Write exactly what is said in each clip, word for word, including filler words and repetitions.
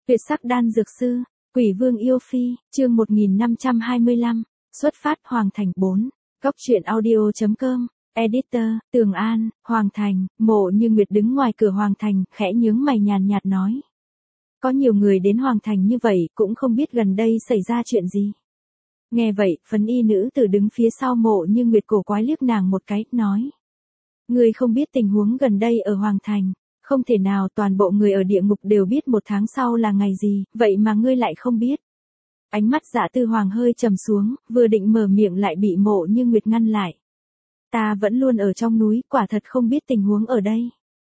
Tuyệt sắc đan dược sư, Quỷ Vương yêu phi, chương một nghìn năm trăm hai mươi lăm, xuất phát Hoàng Thành bốn, góc truyện audio.com, editor, Tường An, Hoàng Thành, Mộ Như Nguyệt đứng ngoài cửa Hoàng Thành, khẽ nhướng mày nhàn nhạt nói. Có nhiều người đến Hoàng Thành như vậy, cũng không biết gần đây xảy ra chuyện gì. Nghe vậy, phấn y nữ tử đứng phía sau Mộ Như Nguyệt cổ quái liếc nàng một cái, nói. Ngươi không biết tình huống gần đây ở Hoàng Thành. Không thể nào toàn bộ người ở địa ngục đều biết một tháng sau là ngày gì, vậy mà ngươi lại không biết. Ánh mắt Dạ Tư Hoàng hơi trầm xuống, vừa định mở miệng lại bị Mộ Như Nguyệt ngăn lại. Ta vẫn luôn ở trong núi, quả thật không biết tình huống ở đây.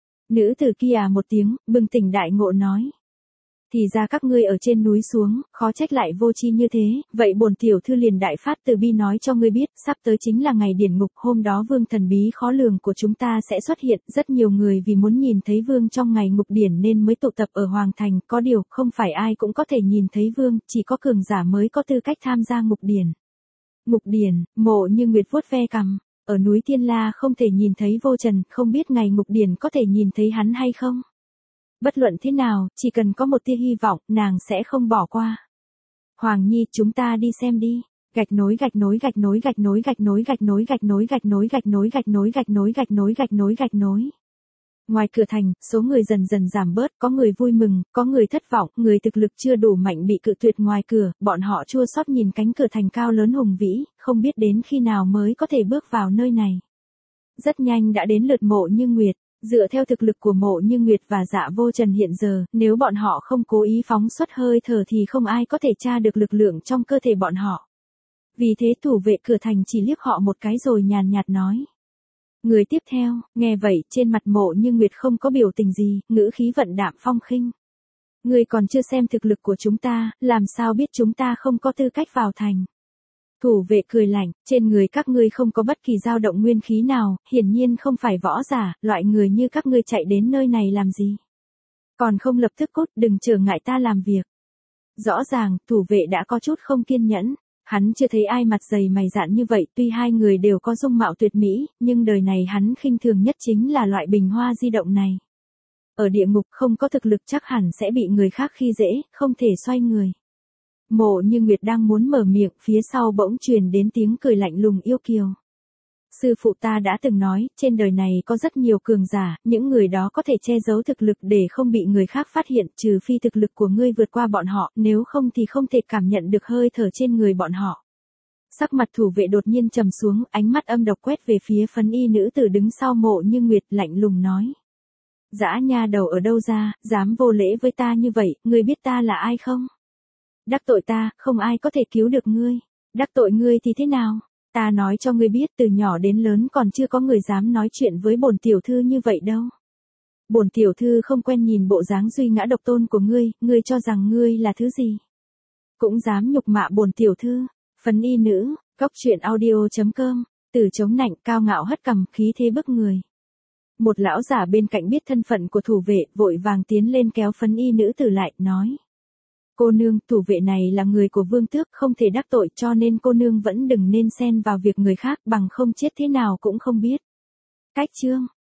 Nữ tử kia à một tiếng, bừng tỉnh đại ngộ nói. Thì ra các ngươi ở trên núi xuống, khó trách lại vô tri như thế, vậy bổn tiểu thư liền đại phát từ bi nói cho ngươi biết, sắp tới chính là ngày điển ngục, hôm đó vương thần bí khó lường của chúng ta sẽ xuất hiện, rất nhiều người vì muốn nhìn thấy vương trong ngày ngục điển nên mới tụ tập ở Hoàng Thành, có điều, không phải ai cũng có thể nhìn thấy vương, chỉ có cường giả mới có tư cách tham gia ngục điển. Ngục điển, Mộ Như Nguyệt vuốt ve cằm, ở núi Tiên La không thể nhìn thấy vô trần, không biết ngày ngục điển có thể nhìn thấy hắn hay không? Bất luận thế nào, chỉ cần có một tia hy vọng, nàng sẽ không bỏ qua. Hoàng Nhi, chúng ta đi xem đi. Gạch nối gạch nối gạch nối gạch nối gạch nối gạch nối gạch nối gạch nối gạch nối gạch nối gạch nối gạch nối gạch nối gạch nối. Ngoài cửa thành, số người dần dần giảm bớt, có người vui mừng, có người thất vọng, người thực lực chưa đủ mạnh bị cự tuyệt ngoài cửa, bọn họ chua xót nhìn cánh cửa thành cao lớn hùng vĩ, không biết đến khi nào mới có thể bước vào nơi này. Rất nhanh đã đến lượt Mộ Như Nguyệt. Dựa theo thực lực của Mộ Như Nguyệt và Dạ Vô Trần hiện giờ, nếu bọn họ không cố ý phóng xuất hơi thở thì không ai có thể tra được lực lượng trong cơ thể bọn họ. Vì thế thủ vệ cửa thành chỉ liếc họ một cái rồi nhàn nhạt nói. Người tiếp theo, nghe vậy, trên mặt Mộ Như Nguyệt không có biểu tình gì, ngữ khí vận đạm phong khinh. Người còn chưa xem thực lực của chúng ta, làm sao biết chúng ta không có tư cách vào thành. Thủ vệ cười lạnh, trên người các ngươi không có bất kỳ dao động nguyên khí nào, hiển nhiên không phải võ giả, loại người như các ngươi chạy đến nơi này làm gì. Còn không lập tức cút, đừng trở ngại ta làm việc. Rõ ràng, thủ vệ đã có chút không kiên nhẫn, hắn chưa thấy ai mặt dày mày dạn như vậy, tuy hai người đều có dung mạo tuyệt mỹ, nhưng đời này hắn khinh thường nhất chính là loại bình hoa di động này. Ở địa ngục không có thực lực chắc hẳn sẽ bị người khác khi dễ, không thể xoay người. Mộ Như Nguyệt đang muốn mở miệng, phía sau bỗng truyền đến tiếng cười lạnh lùng yêu kiều. Sư phụ ta đã từng nói, trên đời này có rất nhiều cường giả, những người đó có thể che giấu thực lực để không bị người khác phát hiện, trừ phi thực lực của ngươi vượt qua bọn họ, nếu không thì không thể cảm nhận được hơi thở trên người bọn họ. Sắc mặt thủ vệ đột nhiên trầm xuống, ánh mắt âm độc quét về phía phấn y nữ tử đứng sau Mộ Như Nguyệt, lạnh lùng nói. Dã nha đầu ở đâu ra, dám vô lễ với ta như vậy, ngươi biết ta là ai không? Đắc tội ta, không ai có thể cứu được ngươi. Đắc tội ngươi thì thế nào? Ta nói cho ngươi biết từ nhỏ đến lớn còn chưa có người dám nói chuyện với bổn tiểu thư như vậy đâu. Bổn tiểu thư không quen nhìn bộ dáng duy ngã độc tôn của ngươi, ngươi cho rằng ngươi là thứ gì? Cũng dám nhục mạ bổn tiểu thư. Phấn y nữ, góc truyện audio.com, từ chống nạnh cao ngạo hất cằm, khí thế bức người. Một lão giả bên cạnh biết thân phận của thủ vệ, vội vàng tiến lên kéo phấn y nữ tử lại, nói. Cô nương, thủ vệ này là người của vương tước, không thể đắc tội, cho nên cô nương vẫn đừng nên xen vào việc người khác, bằng không chết thế nào cũng không biết. Cách chương,